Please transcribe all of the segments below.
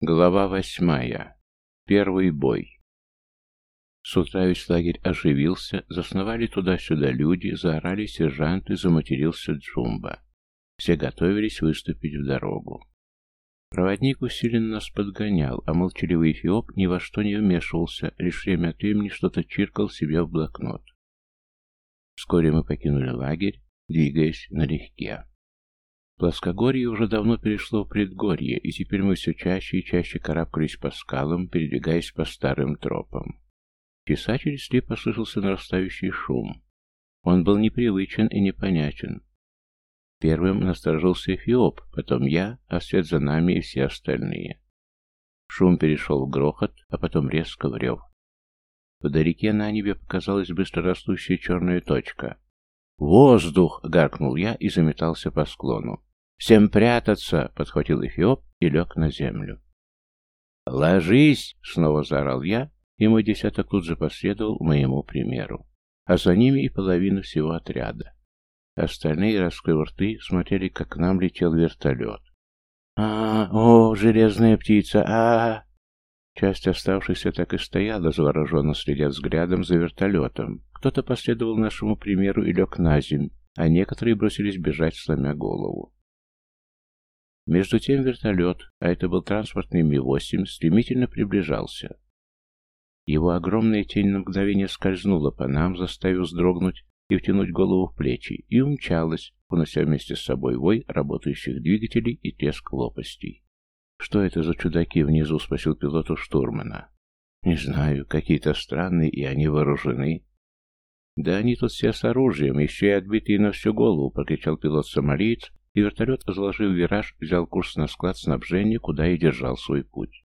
Глава 8. Первый бой. С утра весь лагерь оживился, засновали туда-сюда люди, заорали сержанты, заматерился Джумба. Все готовились выступить в дорогу. Проводник усиленно нас подгонял, а молчаливый Эфиоп ни во что не вмешивался, лишь время от времени что-то чиркал себе в блокнот. Вскоре мы покинули лагерь, двигаясь налегке. Плоскогорье уже давно перешло в предгорье, и теперь мы все чаще и чаще карабкались по скалам, передвигаясь по старым тропам. Часа через 3 послышался нарастающий шум. Он был непривычен и непонятен. Первым насторожился Эфиоп, потом я, а вслед за нами и все остальные. Шум перешел в грохот, а потом резко в рев. Вдалеке на небе показалась быстрорастущая черная точка. «Воздух!» — гаркнул я и заметался по склону. «Всем прятаться!» — подхватил Эфиоп и лег на землю. «Ложись!» — снова заорал я, и мой десяток тут же последовал моему примеру. А за ними и половина всего отряда. Остальные, раскрыв рты, смотрели, как к нам летел вертолет. О, железная птица! Часть оставшихся так и стояла, завороженно следя взглядом за вертолетом. Кто-то последовал нашему примеру и лег на земь, а некоторые бросились бежать, сломя голову. Между тем вертолет, а это был транспортный Ми-8, стремительно приближался. Его огромная тень на мгновение скользнула по нам, заставив вздрогнуть и втянуть голову в плечи, и умчалась, унося вместе с собой вой работающих двигателей и треск лопастей. «Что это за чудаки внизу?» — спросил пилот у штурмана. «Не знаю, какие-то странные, и они вооружены». «Да они тут все с оружием, еще и отбитые на всю голову», — прокричал пилот-сомалиец, и вертолет, заложив вираж, взял курс на склад снабжения, куда и держал свой путь.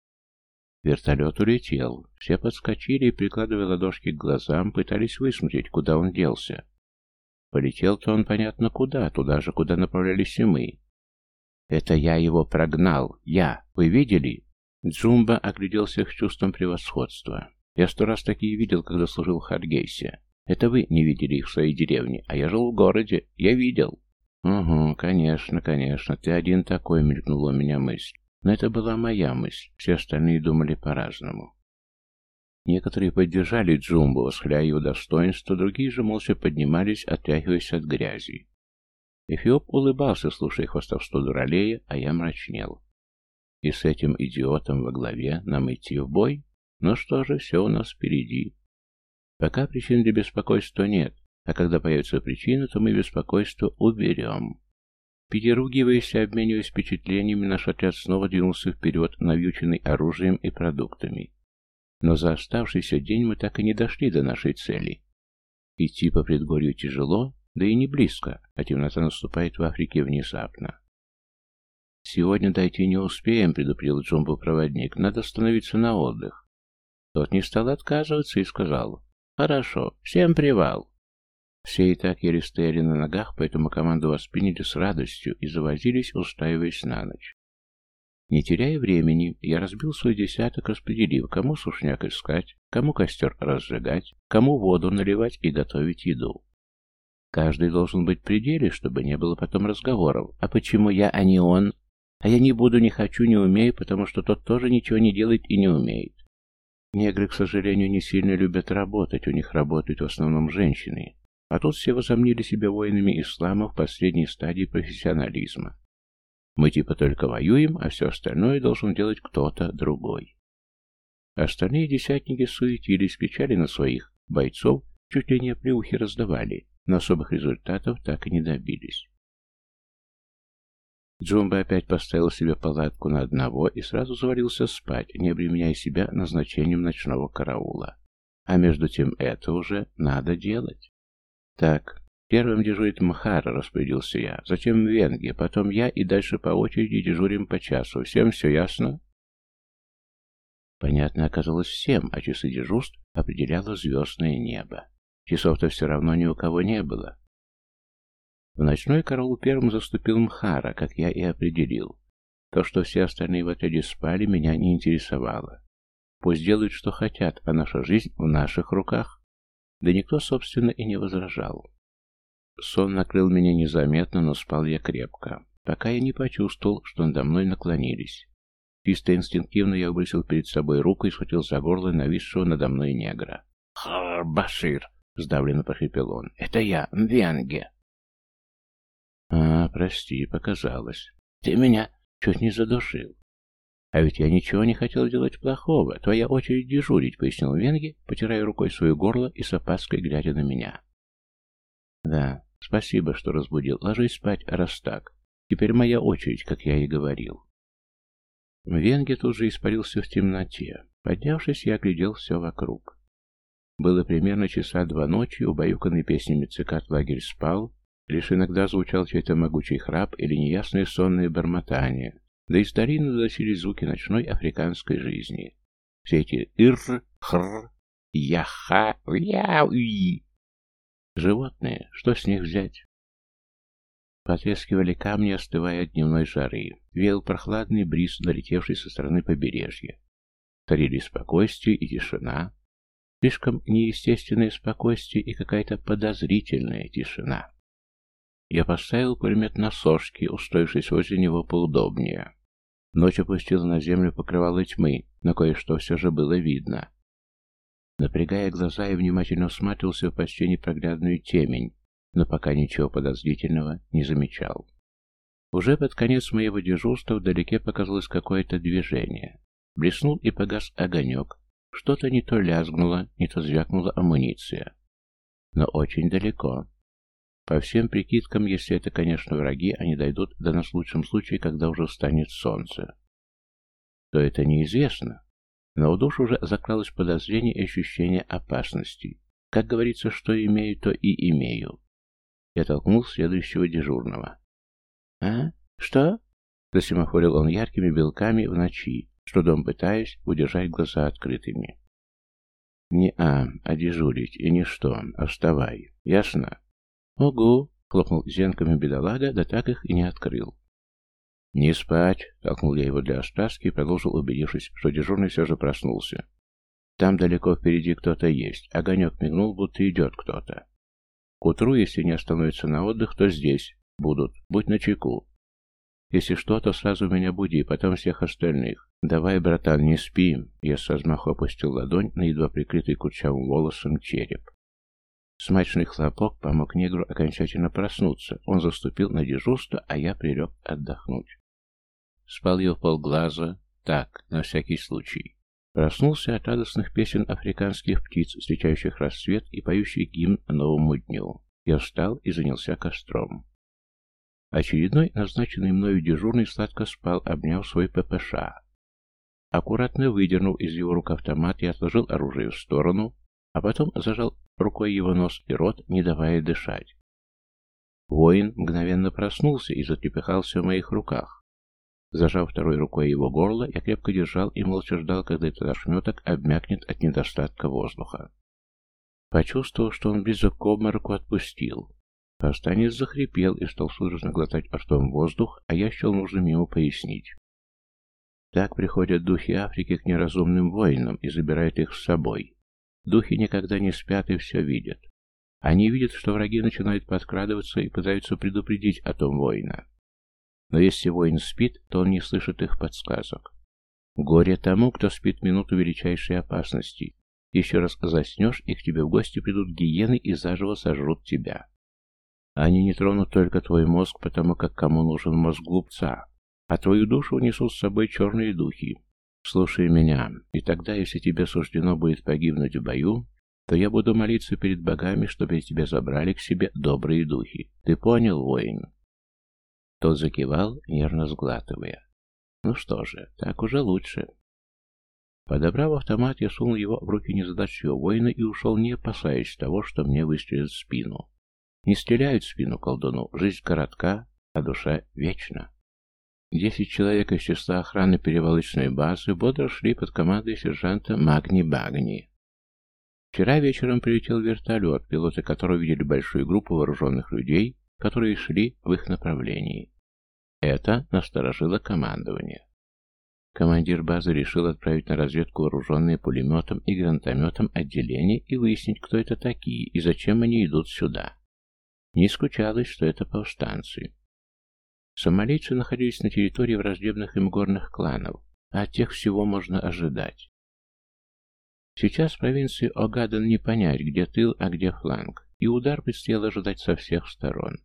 Вертолет улетел. Все подскочили и, прикладывая ладошки к глазам, пытались высмотреть, куда он делся. Полетел-то он понятно куда, туда же, куда направлялись и мы. «Это я его прогнал! Я! Вы видели?» Джумба огляделся с чувством превосходства. «Я 100 раз такие видел, когда служил в Харгейсе. Это вы не видели их в своей деревне, а я жил в городе. Я видел». «Угу, конечно, ты один такой», — мелькнула у меня мысль. Но это была моя мысль, все остальные думали по-разному. Некоторые поддержали Джумбу, восхваляя его достоинство, другие же молча поднимались, отряхиваясь от грязи. Эфиоп улыбался, слушая хвастовство дуралея, а я мрачнел. И с этим идиотом во главе нам идти в бой? Ну что же, все у нас впереди. Пока причин для беспокойства нет, а когда появится причина, то мы беспокойство уберем. Переругиваясь и обмениваясь впечатлениями, наш отряд снова двинулся вперед, навьюченный оружием и продуктами. Но за оставшийся день мы так и не дошли до нашей цели. Идти по предгорью тяжело, да и не близко, а темнота наступает в Африке внезапно. «Сегодня дойти не успеем», — предупредил Джумбо-проводник, — «надо становиться на отдых». Тот не стал отказываться и сказал: «Хорошо, всем привал». Все и так еле стояли на ногах, поэтому команду восприняли с радостью и завозились, устраиваясь на ночь. Не теряя времени, я разбил свой десяток, распределив, кому сушняк искать, кому костер разжигать, кому воду наливать и готовить еду. Каждый должен быть в пределе, чтобы не было потом разговоров. А почему я, а не он? А я не буду, не хочу, не умею, потому что тот тоже ничего не делает и не умеет. Негры, к сожалению, не сильно любят работать, у них работают в основном женщины. А тут все возомнили себя воинами ислама в последней стадии профессионализма. Мы типа только воюем, а все остальное должен делать кто-то другой. Остальные десятники суетились, кричали на своих бойцов, чуть ли не оплеухи раздавали, но особых результатов так и не добились. Джумба опять поставил себе палатку на одного и сразу завалился спать, не обременяя себя назначением ночного караула. А между тем это уже надо делать. «Так, первым дежурит Мхара», — распорядился я, «затем Венги, потом я и дальше по очереди дежурим по часу. Всем все ясно?» Понятно оказалось всем, а часы дежурств определяло звездное небо. Часов-то все равно ни у кого не было. В ночной караул первым заступил Мхара, как я и определил. То, что все остальные в отряде спали, меня не интересовало. Пусть делают, что хотят, а наша жизнь в наших руках. Да никто, собственно, и не возражал. Сон накрыл меня незаметно, но спал я крепко, пока я не почувствовал, что надо мной наклонились. Чисто инстинктивно я выбросил перед собой руку и схватил за горло нависшего надо мной негра. «Хар, Башир!» — сдавленно прохрипел он. «Это я, Мвенге!» Прости, показалось. Ты меня чуть не задушил. А ведь я ничего не хотел делать плохого. Твоя очередь дежурить», — пояснил Венги, потирая рукой свое горло и с опаской глядя на меня. «Да, спасибо, что разбудил. Ложись спать, раз так. Теперь моя очередь, как я и говорил». Венге тут же испарился в темноте. Поднявшись, я оглядел все вокруг. Было примерно часа 2 ночи, убаюканный песнями цикад лагерь спал, лишь иногда звучал чей-то могучий храп или неясное сонное бормотание, да из долины доносились звуки ночной африканской жизни. Все эти ир, хр, яха, яуи. Животные, что с них взять? Потрескивали камни, остывая от дневной жары. Веял прохладный бриз, налетевший со стороны побережья. Царили спокойствие и тишина. Слишком неестественное спокойствие и какая-то подозрительная тишина. Я поставил пулемет на сошки, устроившись возле него поудобнее. Ночь опустила на землю покрывало тьмы, но кое-что все же было видно. Напрягая глаза, я внимательно всматривался в почти непроглядную темень, но пока ничего подозрительного не замечал. Уже под конец моего дежурства вдалеке показалось какое-то движение. Блеснул и погас огонек. Что-то не то лязгнуло, не то звякнула амуниция. Но очень далеко. По всем прикидкам, если это, конечно, враги, они дойдут до нас в лучшем случае, когда уже встанет солнце. То это неизвестно. Но в душу уже закралось подозрение и ощущение опасности. Как говорится, что имею, то и имею. Я толкнул следующего дежурного. «А? Что?» — засемафорил он яркими белками в ночи, с трудом пытаясь удержать глаза открытыми. «Не а дежурить, и не что, а вставай. Ясно?» «Угу», — хлопнул зенками бедолага, да так их и не открыл. «Не спать!» — толкнул я его для остраски и продолжил, убедившись, что дежурный все же проснулся. «Там далеко впереди кто-то есть. Огонек мигнул, будто идет кто-то. К утру, если не остановятся на отдых, то здесь будут. Будь начеку. Если что, то сразу меня буди, потом всех остальных. Давай, братан, не спи!» Я с размаху опустил ладонь на едва прикрытый курчавым волосом череп. Смачный хлопок помог негру окончательно проснуться. Он заступил на дежурство, а я прилег отдохнуть. Спал я вполглаза, так, на всякий случай. Проснулся от радостных песен африканских птиц, встречающих рассвет и поющих гимн новому дню. Я встал и занялся костром. Очередной назначенный мною дежурный сладко спал, обняв свой ППШ. Аккуратно выдернул из его рук автомат и отложил оружие в сторону, а потом зажал рукой его нос и рот, не давая дышать. Воин мгновенно проснулся и затрепыхался в моих руках. Зажав второй рукой его горло, я крепко держал и молча ждал, когда этот ошметок обмякнет от недостатка воздуха. Почувствовав, что он близок к обмороку, отпустил. Повстанец захрипел и стал судорожно глотать ртом воздух, а я счел нужным ему пояснить. Так приходят духи Африки к неразумным воинам и забирают их с собой. Духи никогда не спят и все видят. Они видят, что враги начинают подкрадываться и пытаются предупредить о том воина. Но если воин спит, то он не слышит их подсказок. Горе тому, кто спит минуту величайшей опасности. Еще раз заснешь, и к тебе в гости придут гиены и заживо сожрут тебя. Они не тронут только твой мозг, потому как кому нужен мозг глупца, а твою душу унесут с собой черные духи. Слушай меня, и тогда, если тебе суждено будет погибнуть в бою, то я буду молиться перед богами, чтобы тебя забрали к себе добрые духи. Ты понял, воин?» Тот закивал, нервно сглатывая. «Ну что же, так уже лучше». Подобрав автомат, я сунул его в руки незадачливого воина и ушел, не опасаясь того, что мне выстрелят в спину. Не стреляют в спину колдуну, жизнь коротка, а душа вечна. 10 человек из числа охраны перевалочной базы бодро шли под командой сержанта Магни-Багни. Вчера вечером прилетел вертолет, пилоты которого видели большую группу вооруженных людей, которые шли в их направлении. Это насторожило командование. Командир базы решил отправить на разведку вооруженные пулеметом и гранатометом отделение и выяснить, кто это такие и зачем они идут сюда. Не исключалось, что это повстанцы. Сомалийцы находились на территории враждебных им горных кланов. а от тех всего можно ожидать. Сейчас в провинции Огаden не понять, где тыл, а где фланг, и удар предстояло ожидать со всех сторон.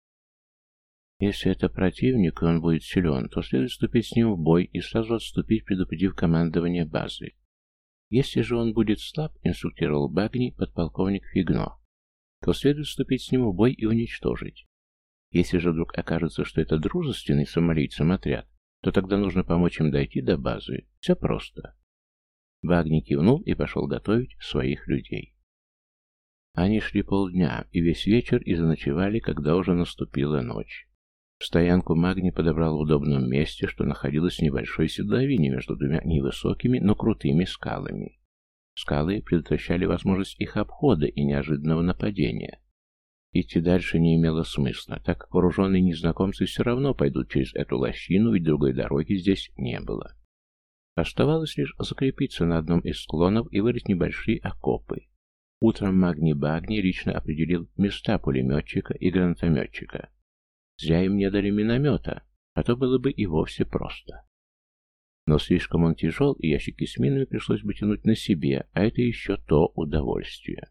Если это противник, и он будет силен, то следует вступить с ним в бой и сразу отступить, предупредив командование базы. Если же он будет слаб, инструктировал Багни подполковник Фигно, то следует вступить с ним в бой и уничтожить. Если же вдруг окажется, что это дружественный сомалийцам отряд, то тогда нужно помочь им дойти до базы. Все просто. Багни кивнул и пошел готовить своих людей. Они шли полдня и весь вечер и заночевали, когда уже наступила ночь. Стоянку Магни подобрал в удобном месте, что находилось в небольшой седловине между двумя невысокими, но крутыми скалами. Скалы предотвращали возможность их обхода и неожиданного нападения. Идти дальше не имело смысла, так как вооруженные незнакомцы все равно пойдут через эту лощину, ведь другой дороги здесь не было. Оставалось лишь закрепиться на одном из склонов и вырыть небольшие окопы. Утром Багни лично определил места пулеметчика и гранатометчика. Зря им не дали миномета, а то было бы и вовсе просто. Но слишком он тяжел, и ящики с минами пришлось бы тянуть на себе, а это еще то удовольствие.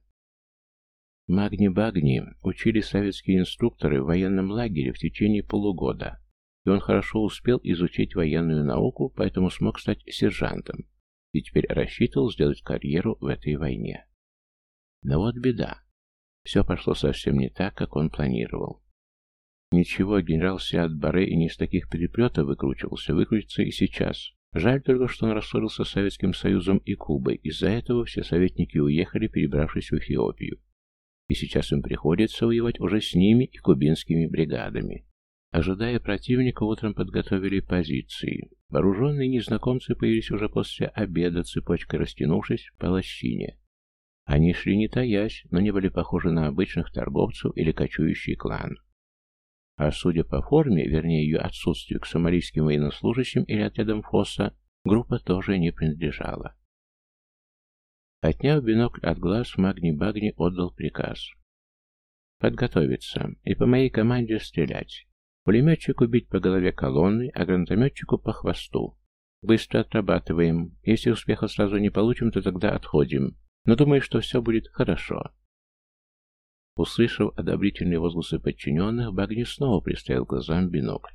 Багни учили советские инструкторы в военном лагере в течение полугода, и он хорошо успел изучить военную науку, поэтому смог стать сержантом, и теперь рассчитывал сделать карьеру в этой войне. Но вот беда. Все пошло совсем не так, как он планировал. Ничего, генерал Сиад Барре и не из таких переплетов выкрутится и сейчас. Жаль только, что он рассорился с Советским Союзом и Кубой, из-за этого все советники уехали, перебравшись в Эфиопию. И сейчас им приходится воевать уже с ними и кубинскими бригадами. Ожидая противника, утром подготовили позиции. Вооруженные незнакомцы появились уже после обеда, цепочкой растянувшись по лощине. Они шли не таясь, но не были похожи на обычных торговцев или кочующий клан. А судя по форме, вернее ее отсутствию, к сомалийским военнослужащим или отрядам ФОСа, группа тоже не принадлежала. Отняв бинокль от глаз, Багни отдал приказ. Подготовиться и по моей команде стрелять. Пулеметчику бить по голове колонны, а гранатометчику по хвосту. Быстро отрабатываем. Если успеха сразу не получим, то тогда отходим. Но думаю, что все будет хорошо. Услышав одобрительные возгласы подчиненных, Багни снова приставил глазам бинокль.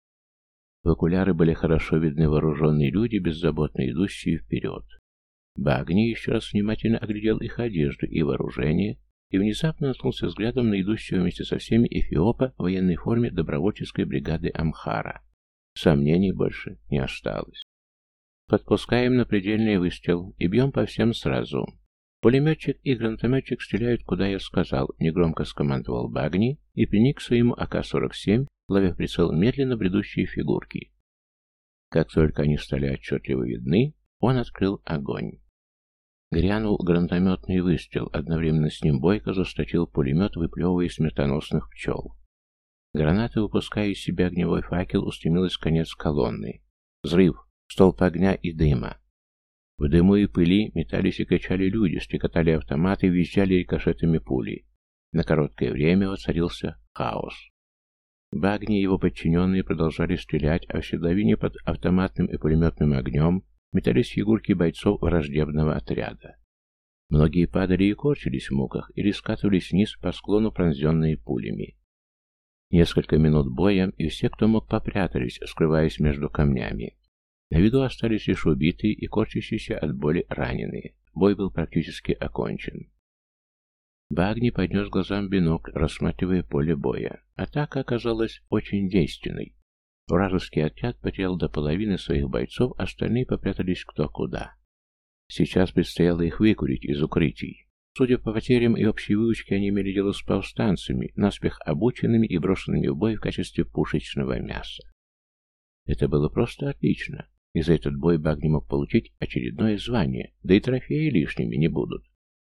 В окуляры были хорошо видны вооруженные люди, беззаботно идущие вперед. Багни еще раз внимательно оглядел их одежду и вооружение и внезапно наткнулся взглядом на идущего вместе со всеми эфиопа в военной форме добровольческой бригады Амхара. Сомнений больше не осталось. Подпускаем на предельный выстрел и бьем по всем сразу. Пулеметчик и гранатометчик стреляют, куда я сказал, негромко скомандовал Багни и приник к своему АК-47, ловя в прицел медленно бредущие фигурки. Как только они стали отчетливо видны, он открыл огонь. Грянул гранатометный выстрел, одновременно с ним бойко засточил пулемет, выплевывая смертоносных пчел. Граната, выпуская из себя огневой факел, устремилась в конец колонны. Взрыв, столб огня и дыма. В дыму и пыли метались и качали люди, стрекотали автоматы, визжали рикошетами пули. На короткое время воцарился хаос. Багни и его подчиненные продолжали стрелять, а в седловине под автоматным и пулеметным огнем метались фигурки бойцов враждебного отряда. Многие падали и корчились в муках или скатывались вниз по склону, пронзенные пулями. Несколько минут боя, и все, кто мог, попрятались, скрываясь между камнями. На виду остались лишь убитые и корчащиеся от боли раненые. Бой был практически окончен. Багни поднес глазам бинокль, рассматривая поле боя. Атака оказалась очень действенной. Вражеский отряд потерял до половины своих бойцов, остальные попрятались кто куда. Сейчас предстояло их выкурить из укрытий. Судя по потерям и общей выучке, они имели дело с повстанцами, наспех обученными и брошенными в бой в качестве пушечного мяса. Это было просто отлично, и за этот бой Багни мог получить очередное звание, да и трофеи лишними не будут.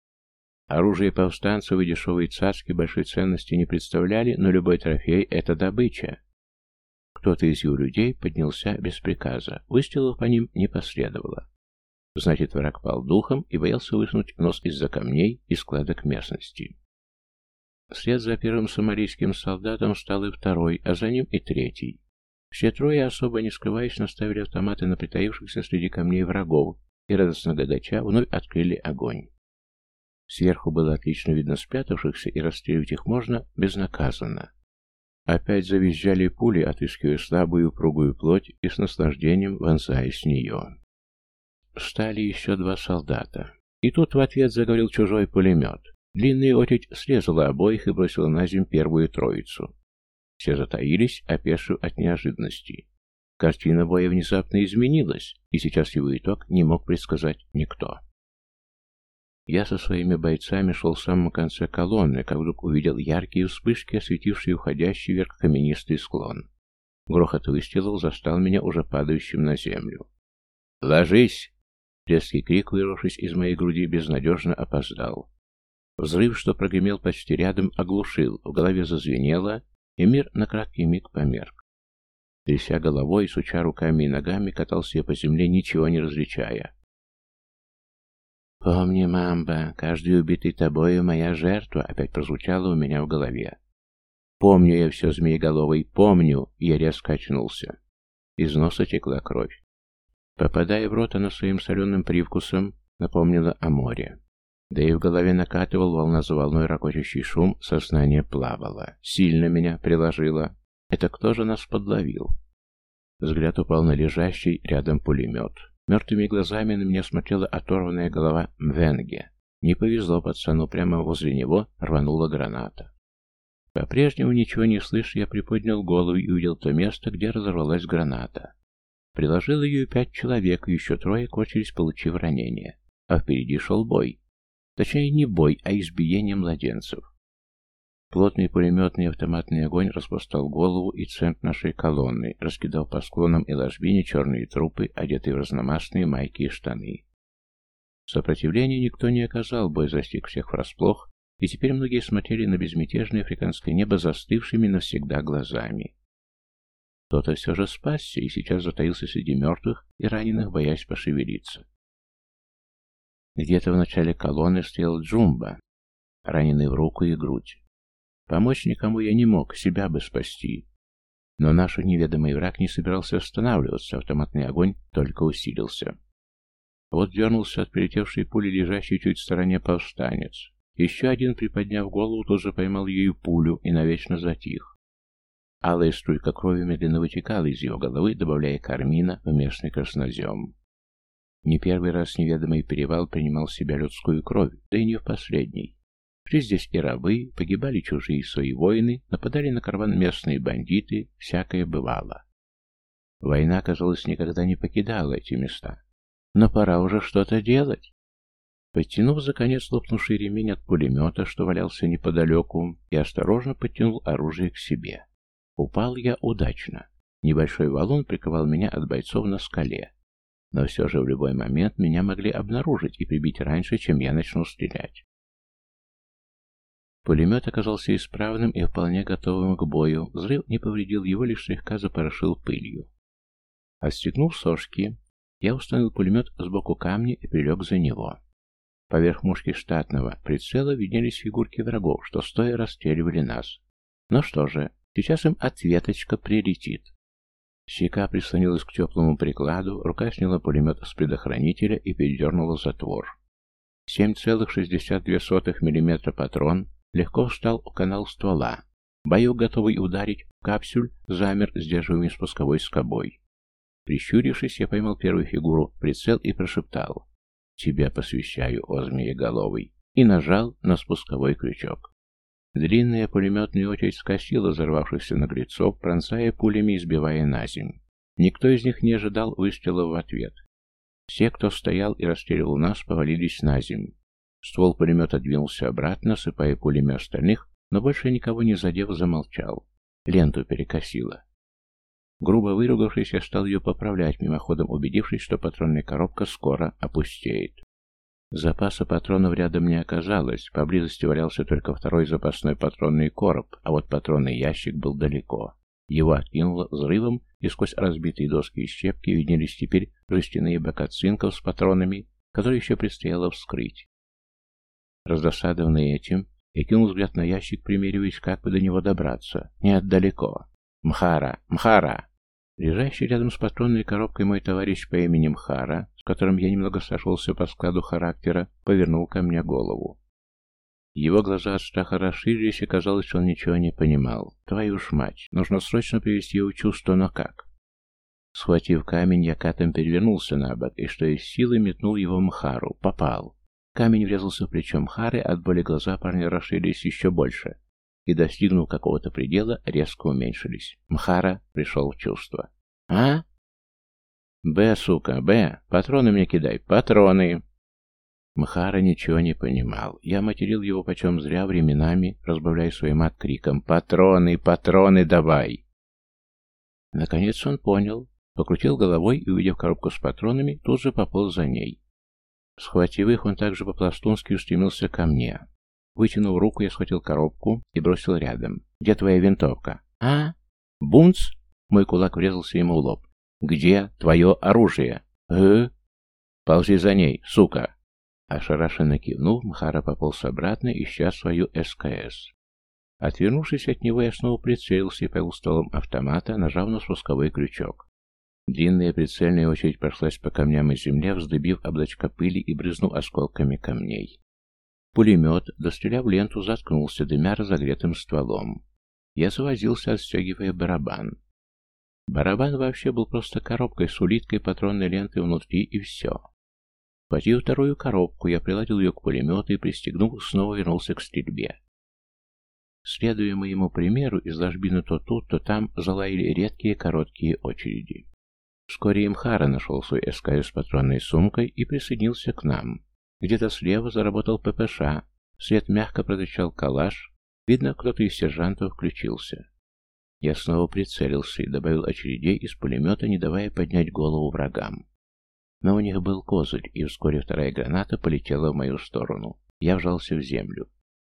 Оружие повстанцев и дешевые цацки большой ценности не представляли, но любой трофей — это добыча. Кто-то из его людей поднялся без приказа, выстрелов по ним не последовало. Значит, враг пал духом и боялся высунуть нос из-за камней и складок местности. Вслед за первым сомалийским солдатом стал и второй, а за ним и третий. Все трое, особо не скрываясь, наставили автоматы на притаившихся среди камней врагов и, радостно гагача, вновь открыли огонь. Сверху было отлично видно спрятавшихся, и расстреливать их можно безнаказанно. Опять завизжали пули, отыскивая слабую упругую плоть и с наслаждением вонзаясь в нее. Встали еще два солдата. И тут в ответ заговорил чужой пулемет. Длинная очередь срезала обоих и бросила на землю первую троицу. Все затаились, опешив от неожиданности. Картина боя внезапно изменилась, и сейчас его итог не мог предсказать никто. Я со своими бойцами шел в самом конце колонны, как вдруг увидел яркие вспышки, осветившие уходящий вверх каменистый склон. Грохот выстрелов застал меня уже падающим на землю. «Ложись!» Резкий крик, вырвавшись из моей груди, безнадежно опоздал. Взрыв, что прогремел почти рядом, оглушил, в голове зазвенело, и мир на краткий миг померк. Тряся головой, суча руками и ногами, катался я по земле, ничего не различая. «Помни, мамба, каждый убитый тобою моя жертва», опять прозвучало у меня в голове. «Помню я все, змееголовый, помню!» Я резко очнулся. Из носа текла кровь. Попадая в рот, она своим соленым привкусом напомнила о море. Да и в голове накатывал волна за волной ракочущий шум, сознание плавало. Сильно меня приложило. Это кто же нас подловил? Взгляд упал на лежащий рядом пулемет. Мертвыми глазами на меня смотрела оторванная голова Мвенге. Не повезло пацану, прямо возле него рванула граната. По-прежнему ничего не слыша, я приподнял голову и увидел то место, где разорвалась граната. Приложил ее 5 человек, и еще 3 кончились, получив ранения. А впереди шел бой. Точнее, не бой, а избиение младенцев. Плотный пулеметный и автоматный огонь распластал голову и центр нашей колонны, раскидав по склонам и ложбине черные трупы, одетые в разномастные майки и штаны. Сопротивления никто не оказал, бой застиг всех врасплох, и теперь многие смотрели на безмятежное африканское небо застывшими навсегда глазами. Кто-то все же спасся и сейчас затаился среди мертвых и раненых, боясь пошевелиться. Где-то в начале колонны стоял Джумба, раненый в руку и грудь. Помочь никому я не мог, себя бы спасти. Но наш неведомый враг не собирался останавливаться, автоматный огонь только усилился. Вот дернулся от прилетевшей пули лежащий чуть в стороне повстанец. Еще один, приподняв голову, тоже поймал ею пулю и навечно затих. Алая струйка крови медленно вытекала из его головы, добавляя кармина в местный краснозем. Не первый раз неведомый перевал принимал в себя людскую кровь, да и не в последний. Шли здесь и рабы, погибали чужие и свои воины, нападали на караван местные бандиты, всякое бывало. Война, казалось, никогда не покидала эти места. Но пора уже что-то делать. Подтянув за конец лопнувший ремень от пулемета, что валялся неподалеку, я осторожно подтянул оружие к себе. Упал я удачно. Небольшой валун прикрывал меня от бойцов на скале. Но все же в любой момент меня могли обнаружить и прибить раньше, чем я начну стрелять. Пулемет оказался исправным и вполне готовым к бою. Взрыв не повредил его, лишь слегка запорошил пылью. Отстегнув сошки, я установил пулемет сбоку камня и прилег за него. Поверх мушки штатного прицела виднелись фигурки врагов, что стоя расстреливали нас. Ну что же, сейчас им ответочка прилетит. Щека прислонилась к теплому прикладу, рука сняла пулемет с предохранителя и передернула затвор. 7,62 мм патрон легко встал в канал ствола. Боек, готовый ударить, капсюль замер, сдерживаемый спусковой скобой. Прищурившись, я поймал первую фигуру в прицел и прошептал: «Тебя посвящаю, о змееголовый!» и нажал на спусковой крючок. Длинная пулеметная очередь скосила взорвавшихся наглецов, пронзая пулями и сбивая на землю. Никто из них не ожидал выстрела в ответ. Все, кто стоял и расстреливал нас, повалились на землю. Ствол пулемета двинулся обратно, сыпая пулями остальных, но больше никого не задев, замолчал. Ленту перекосило. Грубо выругавшись, я стал ее поправлять, мимоходом убедившись, что патронная коробка скоро опустеет. Запаса патронов рядом не оказалось, поблизости валялся только второй запасной патронный короб, а вот патронный ящик был далеко. Его откинуло взрывом, и сквозь разбитые доски и щепки виднелись теперь жестяные бока цинков с патронами, которые еще предстояло вскрыть. Раздосадованный этим, я кинул взгляд на ящик, примериваясь, как бы до него добраться. Нет, далеко. «Мхара! Мхара!» Лежащий рядом с патронной коробкой мой товарищ по имени Мхара, с которым я немного сошелся по складу характера, повернул ко мне голову. Его глаза от страха расширились, и казалось, что он ничего не понимал. Твою ж мать, нужно срочно привести его в чувство, но как? Схватив камень, я катом перевернулся на бок, и что из силы метнул его Мхару. Попал. Камень врезался в плечо Мхары, от боли глаза парня расширились еще больше, и, достигнув какого-то предела, резко уменьшились. Мхара пришел в чувство. «А?» «Б, сука, Б! Патроны мне кидай! Патроны!» Мхара ничего не понимал. Я материл его почем зря временами, разбавляя свой мат криком «Патроны! Патроны давай!». Наконец он понял, покрутил головой и, увидев коробку с патронами, тут же пополз за ней. Схватив их, он также по-пластунски устремился ко мне. Вытянув руку, я схватил коробку и бросил рядом. «Где твоя винтовка?» «А? Бунц?» Мой кулак врезался ему в лоб. «Где твое оружие?» «Ползи за ней, сука!» Ошарашенно кивнув, Мхара пополз обратно, ища свою СКС. Отвернувшись от него, я снова прицелился и повел стволом автомата, нажав на спусковой крючок. Длинная прицельная очередь прошлась по камням и земле, вздыбив облачко пыли и брызнув осколками камней. Пулемет, достреляв ленту, заткнулся, дымя разогретым стволом. Я завозился, отстегивая барабан. Барабан вообще был просто коробкой с улиткой патронной ленты внутри, и все. Схватив вторую коробку, я приладил ее к пулемету и, пристегнув, снова вернулся к стрельбе. Следуя моему примеру, из ложбины то тут, то там залаяли редкие короткие очереди. Вскоре Мхара нашел свой СКС с патронной сумкой и присоединился к нам. Где-то слева заработал ППШ, вслед мягко продычал калаш, видно, кто-то из сержантов включился. Я снова прицелился и добавил очередей из пулемета, не давая поднять голову врагам. Но у них был козырь, и вскоре вторая граната полетела в мою сторону. Я вжался в землю.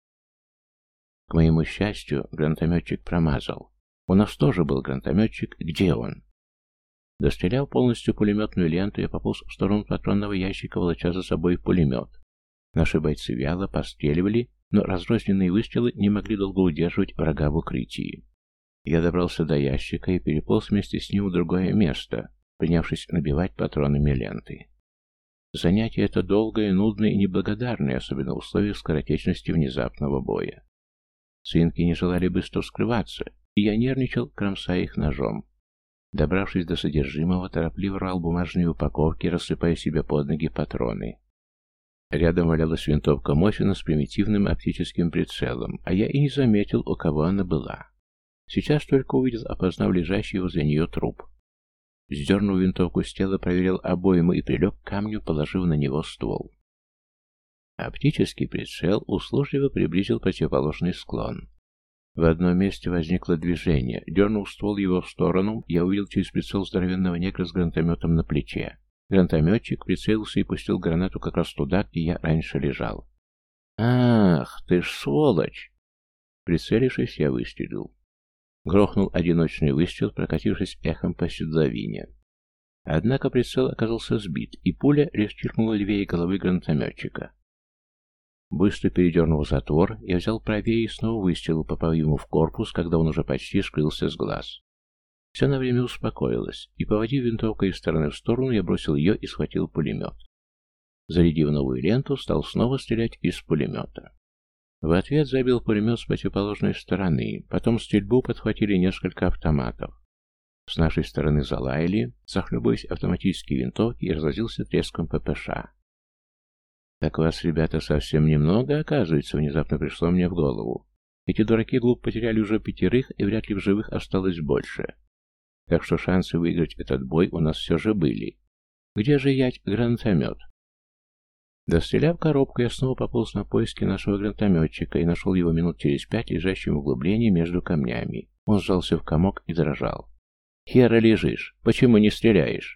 К моему счастью, гранатометчик промазал. У нас тоже был гранатометчик. Где он? Достреляв полностью пулеметную ленту, я пополз в сторону патронного ящика, волоча за собой пулемет. Наши бойцы вяло постреливали, но разрозненные выстрелы не могли долго удерживать врага в укрытии. Я добрался до ящика и переполз вместе с ним в другое место, принявшись набивать патронами ленты. Занятие это долгое, нудное и неблагодарное, особенно в условиях скоротечности внезапного боя. Свинки не желали быстро скрываться, и я нервничал, кромсая их ножом. Добравшись до содержимого, торопливо рвал бумажные упаковки, рассыпая себе под ноги патроны. Рядом валялась винтовка Мосина с примитивным оптическим прицелом, а я и не заметил, у кого она была. Сейчас только увидел, опознав лежащий возле нее труп. Сдернув винтовку с тела, проверил обойму и прилег к камню, положив на него ствол. Оптический прицел услужливо приблизил противоположный склон. В одном месте возникло движение. Дернув ствол его в сторону, я увидел через прицел здоровенного негра с гранатометом на плече. Гранатометчик прицелился и пустил гранату как раз туда, где я раньше лежал. «Ах, ты ж сволочь!» Прицелившись, я выстрелил. Грохнул одиночный выстрел, прокатившись эхом по седловине. Однако прицел оказался сбит, и пуля лишь чиркнула левее головы гранатометчика. Быстро передернув затвор, я взял правее и снова выстрелил, попав ему в корпус, когда он уже почти скрылся с глаз. Все на время успокоилось, и, поводив винтовкой из стороны в сторону, я бросил ее и схватил пулемет. Зарядив новую ленту, стал снова стрелять из пулемета. В ответ забил пулемет с противоположной стороны, потом стрельбу подхватили несколько автоматов. С нашей стороны залаяли, захлебываясь автоматические винтовки, и разразился треском ППШ. «Так вас, ребята, совсем немного, оказывается», — внезапно пришло мне в голову. Эти дураки глупо потеряли уже 5, и вряд ли в живых осталось больше. Так что шансы выиграть этот бой у нас все же были. Где же ять гранатомет? Достреляв коробку, я снова пополз на поиски нашего гранатометчика и нашел его минут через 5 лежащим в углублении между камнями. Он сжался в комок и дрожал. «Хера лежишь? Почему не стреляешь?»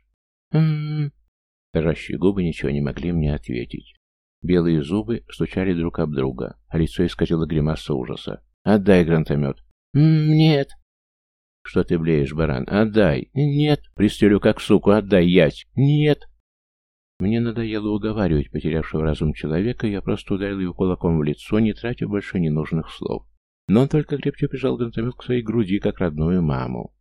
Дрожащие губы ничего не могли мне ответить. Белые зубы стучали друг об друга, а лицо исказило гримаса ужаса. «Отдай гранатомет!» «Нет!» «Что ты блеешь, баран? Отдай!» «Нет!» «Пристрелю как суку! Отдай, ять!» «Нет!» Мне надоело уговаривать потерявшего разум человека, и я просто ударил его кулаком в лицо, не тратя больше ненужных слов. Но он только крепче прижал гранатомет к своей груди, как родную маму.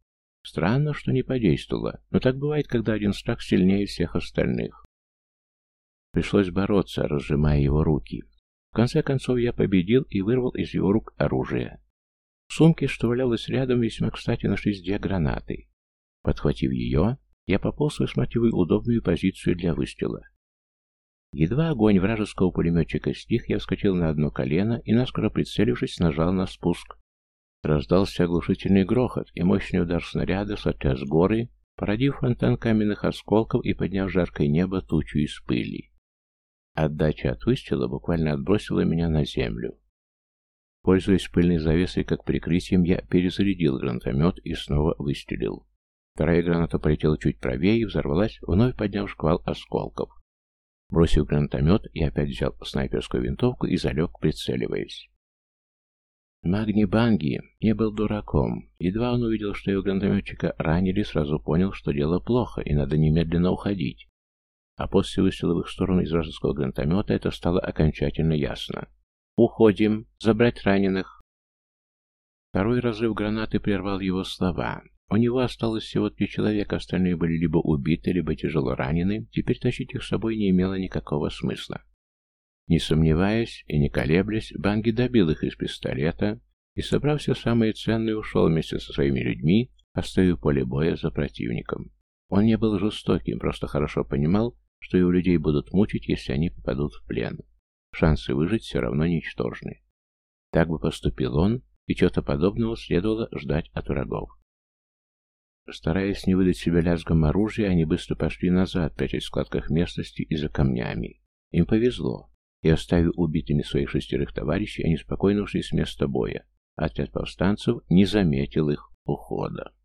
Странно, что не подействовало, но так бывает, когда один страх сильнее всех остальных. Пришлось бороться, разжимая его руки. В конце концов я победил и вырвал из его рук оружие. В сумке, что валялось рядом, весьма кстати нашлись 2 гранаты. Подхватив ее, я пополз, высматривая удобную позицию для выстрела. Едва огонь вражеского пулеметчика стих, я вскочил на одно колено и, наскоро прицелившись, нажал на спуск. Раздался оглушительный грохот, и мощный удар снаряда сотряс горы, породив фонтан каменных осколков и подняв жаркое небо тучу из пыли. Отдача от выстрела буквально отбросила меня на землю. Пользуясь пыльной завесой как прикрытием, я перезарядил гранатомет и снова выстрелил. Вторая граната полетела чуть правее и взорвалась, вновь подняв шквал осколков. Бросив гранатомет, я опять взял снайперскую винтовку и залег, прицеливаясь. Магни Банги не был дураком. Едва он увидел, что его гранатометчика ранили, сразу понял, что дело плохо и надо немедленно уходить. А после выстрела в их сторону из вражеского гранатомета это стало окончательно ясно. «Уходим! Забрать раненых!» Второй разрыв гранаты прервал его слова. У него осталось всего 3 человека, остальные были либо убиты, либо тяжело ранены, теперь тащить их с собой не имело никакого смысла. Не сомневаясь и не колеблясь, Банги добил их из пистолета и, собрав все самое ценное, ушел вместе со своими людьми, оставив поле боя за противником. Он не был жестоким, просто хорошо понимал, что его людей будут мучить, если они попадут в плен. Шансы выжить все равно ничтожны. Так бы поступил он, и чего-то подобного следовало ждать от врагов. Стараясь не выдать себя лязгом оружия, они быстро пошли назад, прячась в складках местности и за камнями. Им повезло, и, оставив убитыми своих 6 товарищей, они спокойно ушли с места боя. Отряд повстанцев не заметил их ухода.